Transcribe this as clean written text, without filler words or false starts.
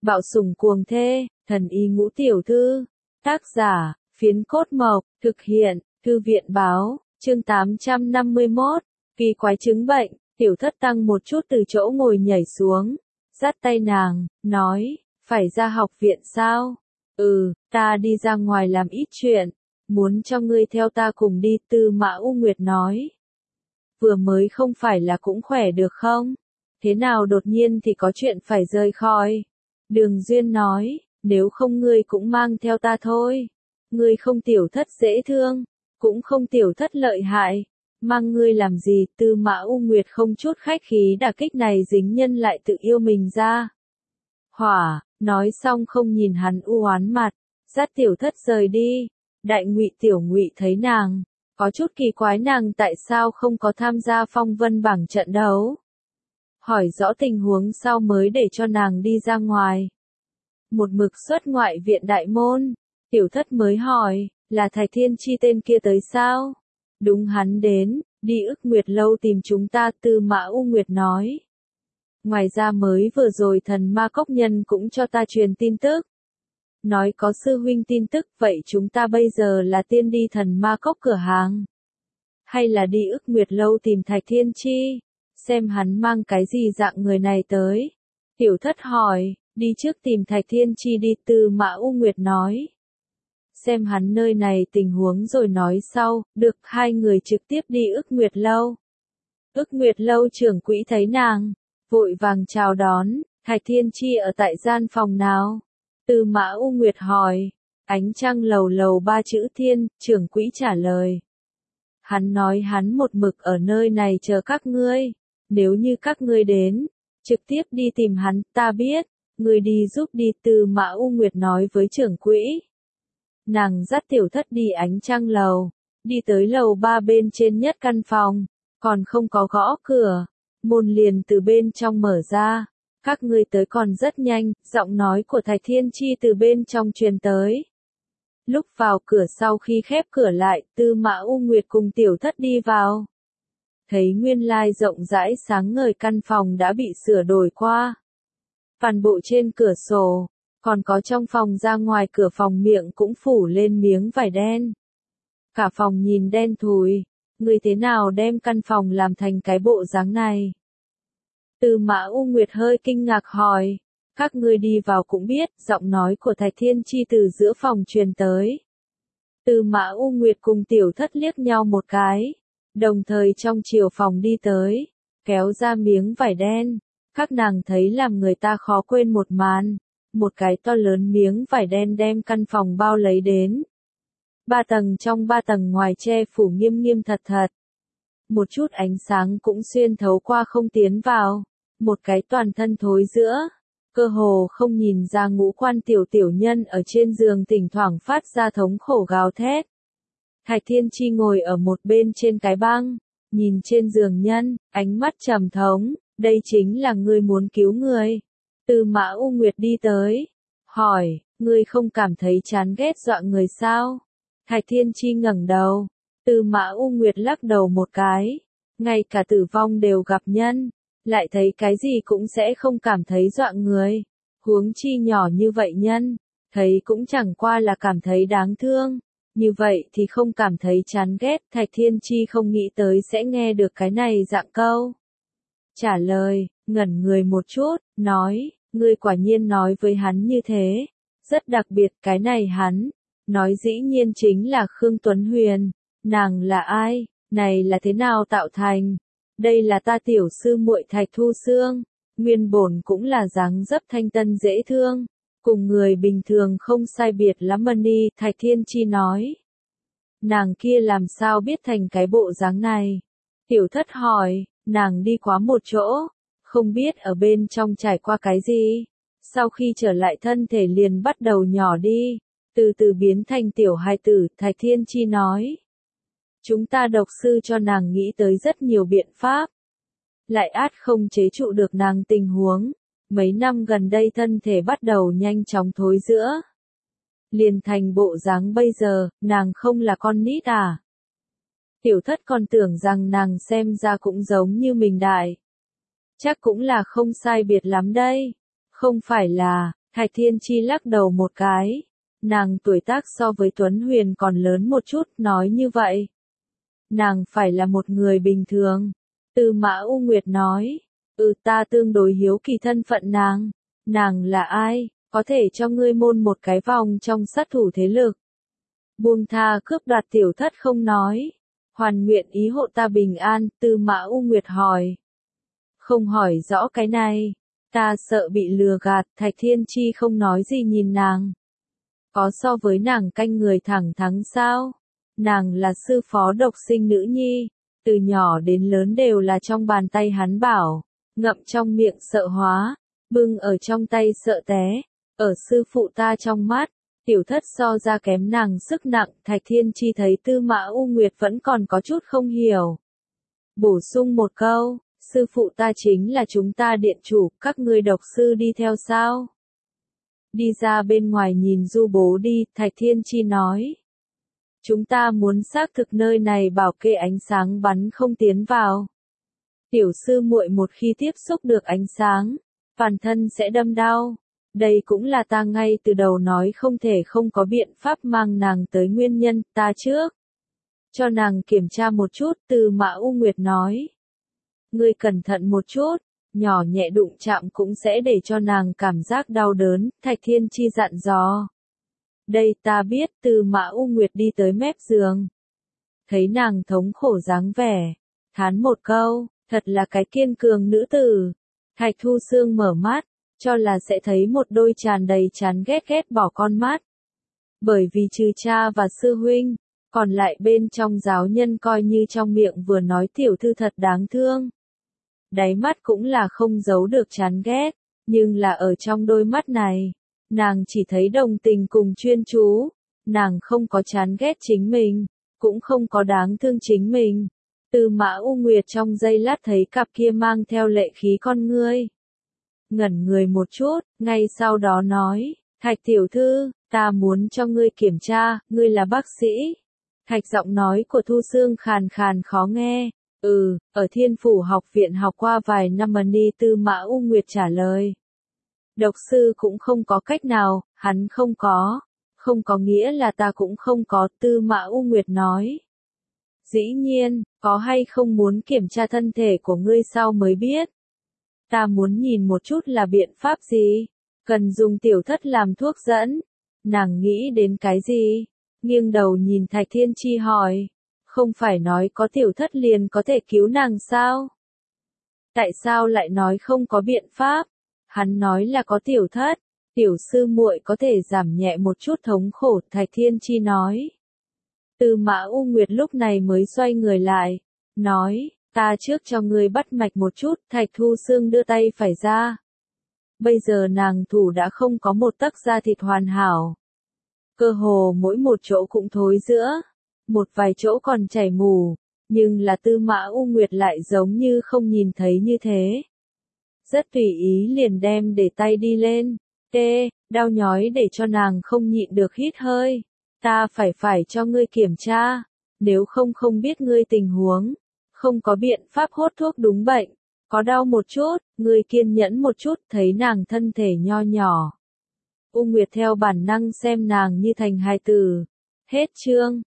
Bạo sủng cuồng thê, thần y ngũ tiểu thư. Tác giả, Phiến Cốt Mộc, thực hiện, Thư viện báo, chương 851, kỳ quái chứng bệnh, Tiểu Thất tăng một chút từ chỗ ngồi nhảy xuống, dắt tay nàng, nói, phải ra học viện sao? Ta đi ra ngoài làm ít chuyện, muốn cho ngươi theo ta cùng đi, Tư Mã U Nguyệt nói. Vừa mới không phải là cũng khỏe được không? Thế nào đột nhiên thì có chuyện phải rời khỏi? Đường Duyên nói, nếu không ngươi cũng mang theo ta thôi. Ngươi không Tiểu Thất dễ thương, cũng không Tiểu Thất lợi hại. Mang ngươi làm gì? Tư Mã U Nguyệt không chút khách khí đả kích này dính nhân lại tự yêu mình ra. Hỏa, nói xong không nhìn hắn u oán mặt, dắt Tiểu Thất rời đi. Đại Ngụy Tiểu Ngụy thấy nàng, có chút kỳ quái nàng tại sao không có tham gia phong vân bảng trận đấu. Hỏi rõ tình huống sau mới để cho nàng đi ra ngoài. Một mực xuất ngoại viện đại môn, Tiểu Thất mới hỏi, là Thạch Thiên Chi tên kia tới sao? Đúng, hắn đến, đi Ức Nguyệt lâu tìm chúng ta, Tư Mã U Nguyệt nói. Ngoài ra mới vừa rồi Thần Ma Cốc nhân cũng cho ta truyền tin tức. Nói có sư huynh tin tức, vậy chúng ta bây giờ là tiên đi Thần Ma Cốc cửa hàng? Hay là đi Ức Nguyệt lâu tìm Thạch Thiên Chi? Xem hắn mang cái gì dạng người này tới. Tiểu Thất hỏi, đi trước tìm Thạch Thiên Chi đi, Tư Mã U Nguyệt nói. Xem hắn nơi này tình huống rồi nói sau, được, hai người trực tiếp đi Ức Nguyệt lâu. Ức Nguyệt lâu trưởng quỹ thấy nàng, vội vàng chào đón, Thạch Thiên Chi ở tại gian phòng nào? Tư Mã U Nguyệt hỏi, ánh trăng lầu lầu 3 chữ thiên, trưởng quỹ trả lời. Hắn nói hắn một mực ở nơi này chờ các ngươi, nếu như các ngươi đến, trực tiếp đi tìm hắn, ta biết, ngươi đi giúp đi, Tư Mã U Nguyệt nói với trưởng quỹ. Nàng dắt Tiểu Thất đi ánh trăng lầu, đi tới lầu 3 bên trên nhất căn phòng, còn không có gõ cửa, môn liền từ bên trong mở ra. Các ngươi tới còn rất nhanh, giọng nói của Thạch Thiên Chi từ bên trong truyền tới. Lúc vào cửa sau khi khép cửa lại, Tư Mã U Nguyệt cùng Tiểu Thất đi vào. Thấy nguyên lai rộng rãi sáng ngời căn phòng đã bị sửa đổi qua. Toàn bộ trên cửa sổ, còn có trong phòng ra ngoài cửa phòng miệng cũng phủ lên miếng vải đen. Cả phòng nhìn đen thùi, người thế nào đem căn phòng làm thành cái bộ dáng này? Tư Mã U Nguyệt hơi kinh ngạc hỏi, các ngươi đi vào cũng biết, giọng nói của Thạch Thiên Chi từ giữa phòng truyền tới. Tư Mã U Nguyệt cùng Tiểu Thất liếc nhau một cái, đồng thời trong chiều phòng đi tới, kéo ra miếng vải đen, các nàng thấy làm người ta khó quên một màn, một cái to lớn miếng vải đen đem căn phòng bao lấy đến. 3 tầng trong 3 tầng ngoài che phủ nghiêm nghiêm thật thật. Một chút ánh sáng cũng xuyên thấu qua không tiến vào, một cái toàn thân thối giữa, cơ hồ không nhìn ra ngũ quan tiểu nhân ở trên giường thỉnh thoảng phát ra thống khổ gào thét. Thạch Thiên Chi ngồi ở một bên trên cái băng, nhìn trên giường nhân, ánh mắt trầm thống, đây chính là ngươi muốn cứu người. Tư Mã U Nguyệt đi tới, hỏi, ngươi không cảm thấy chán ghét dọa người sao? Thạch Thiên Chi ngẩng đầu, Tư Mã U Nguyệt lắc đầu một cái, ngay cả tử vong đều gặp nhân, lại thấy cái gì cũng sẽ không cảm thấy dọa người, huống chi nhỏ như vậy nhân, thấy cũng chẳng qua là cảm thấy đáng thương, như vậy thì không cảm thấy chán ghét. Thạch Thiên Chi không nghĩ tới sẽ nghe được cái này dạng câu. Trả lời, ngẩn người một chút, nói, ngươi quả nhiên nói với hắn như thế, rất đặc biệt, cái này hắn, nói dĩ nhiên chính là Khương Tuấn Huyền, nàng là ai, này là thế nào tạo thành? Đây là ta tiểu sư muội Thạch Thu Xương, nguyên bổn cũng là dáng dấp thanh tân dễ thương, cùng người bình thường không sai biệt lắm đi, Thạch Thiên Chi nói. Nàng kia làm sao biết thành cái bộ dáng này? Tiểu Thất hỏi, nàng đi quá một chỗ, không biết ở bên trong trải qua cái gì, sau khi trở lại thân thể liền bắt đầu nhỏ đi, từ từ biến thành tiểu hài tử, Thạch Thiên Chi nói. Chúng ta độc sư cho nàng nghĩ tới rất nhiều biện pháp, lại át không chế trụ được nàng tình huống, mấy năm gần đây thân thể bắt đầu nhanh chóng thối giữa. Liền thành bộ dáng bây giờ, nàng không là con nít à? Tiểu Thất còn tưởng rằng nàng xem ra cũng giống như mình đại. Chắc cũng là không sai biệt lắm đây. Không phải là, Thạch Thiên Chi lắc đầu một cái. Nàng tuổi tác so với Tuấn Huyền còn lớn một chút, nói như vậy. Nàng phải là một người bình thường. Tư Mã U Nguyệt nói. Ta tương đối hiếu kỳ thân phận nàng. Nàng là ai, có thể cho ngươi môn một cái vòng trong sát thủ thế lực. Buông tha cướp đoạt tiểu thất không nói. Hoàn nguyện ý hộ ta bình an, Tư Mã U Nguyệt hỏi. Không hỏi rõ cái này. Ta sợ bị lừa gạt, Thạch Thiên Chi không nói gì nhìn nàng. Có so với nàng canh người thẳng thắn sao? Nàng là sư phó độc sinh nữ nhi, từ nhỏ đến lớn đều là trong bàn tay hắn bảo, ngậm trong miệng sợ hóa, bưng ở trong tay sợ té, ở sư phụ ta trong mắt, tiểu thất so ra kém nàng sức nặng, Thạch Thiên Chi thấy Tư Mã U Nguyệt vẫn còn có chút không hiểu. Bổ sung một câu, sư phụ ta chính là chúng ta điện chủ, các ngươi độc sư đi theo sao? Đi ra bên ngoài nhìn du bố đi, Thạch Thiên Chi nói. Chúng ta muốn xác thực nơi này bảo kê ánh sáng bắn không tiến vào. Tiểu sư muội một khi tiếp xúc được ánh sáng, bản thân sẽ đâm đau. Đây cũng là ta ngay từ đầu nói không thể không có biện pháp mang nàng tới nguyên nhân, ta trước. Cho nàng kiểm tra một chút, Tư Mã U Nguyệt nói. Ngươi cẩn thận một chút, nhỏ nhẹ đụng chạm cũng sẽ để cho nàng cảm giác đau đớn, Thạch Thiên Chi dặn dò. Đây ta biết, Tư Mã U Nguyệt đi tới mép giường. Thấy nàng thống khổ dáng vẻ, thán một câu, thật là cái kiên cường nữ tử. Thạch Thu Sương mở mắt, cho là sẽ thấy một đôi tràn đầy chán ghét bỏ con mắt. Bởi vì trừ cha và sư huynh, còn lại bên trong giáo nhân coi như trong miệng vừa nói tiểu thư thật đáng thương. Đáy mắt cũng là không giấu được chán ghét, nhưng là ở trong đôi mắt này, nàng chỉ thấy đồng tình cùng chuyên chú, nàng không có chán ghét chính mình, cũng không có đáng thương chính mình. Tư Mã U Nguyệt trong giây lát thấy cặp kia mang theo lệ khí con ngươi. Ngẩn người một chút, ngay sau đó nói, Thạch tiểu thư, ta muốn cho ngươi kiểm tra, ngươi là bác sĩ. Thạch giọng nói của Thu Sương khàn khàn khó nghe. Ở Thiên Phủ học viện học qua vài năm đi, Tư Mã U Nguyệt trả lời. Độc sư cũng không có cách nào, hắn không có nghĩa là ta cũng không có, Tư Mã U Nguyệt nói. Dĩ nhiên, có hay không muốn kiểm tra thân thể của ngươi sau mới biết. Ta muốn nhìn một chút là biện pháp gì, cần dùng tiểu thất làm thuốc dẫn. Nàng nghĩ đến cái gì? Nghiêng đầu nhìn Thạch Thiên Chi hỏi. Không phải nói có tiểu thất liền có thể cứu nàng sao? Tại sao lại nói không có biện pháp? Hắn nói là có tiểu thất, tiểu sư muội có thể giảm nhẹ một chút thống khổ, Thạch Thiên Chi nói. Tư Mã U Nguyệt lúc này mới xoay người lại, nói, ta trước cho ngươi bắt mạch một chút, Thạch Thu Sương đưa tay phải ra. Bây giờ nàng thủ đã không có một tấc da thịt hoàn hảo. Cơ hồ mỗi một chỗ cũng thối rữa, một vài chỗ còn chảy mù, nhưng là Tư Mã U Nguyệt lại giống như không nhìn thấy như thế. Rất tùy ý liền đem để tay đi lên, đau nhói để cho nàng không nhịn được hít hơi. Ta phải cho ngươi kiểm tra, nếu không biết ngươi tình huống, không có biện pháp hốt thuốc đúng bệnh, có đau một chút, ngươi kiên nhẫn một chút, thấy nàng thân thể nho nhỏ. U Nguyệt theo bản năng xem nàng như thành hài tử. Hết chương.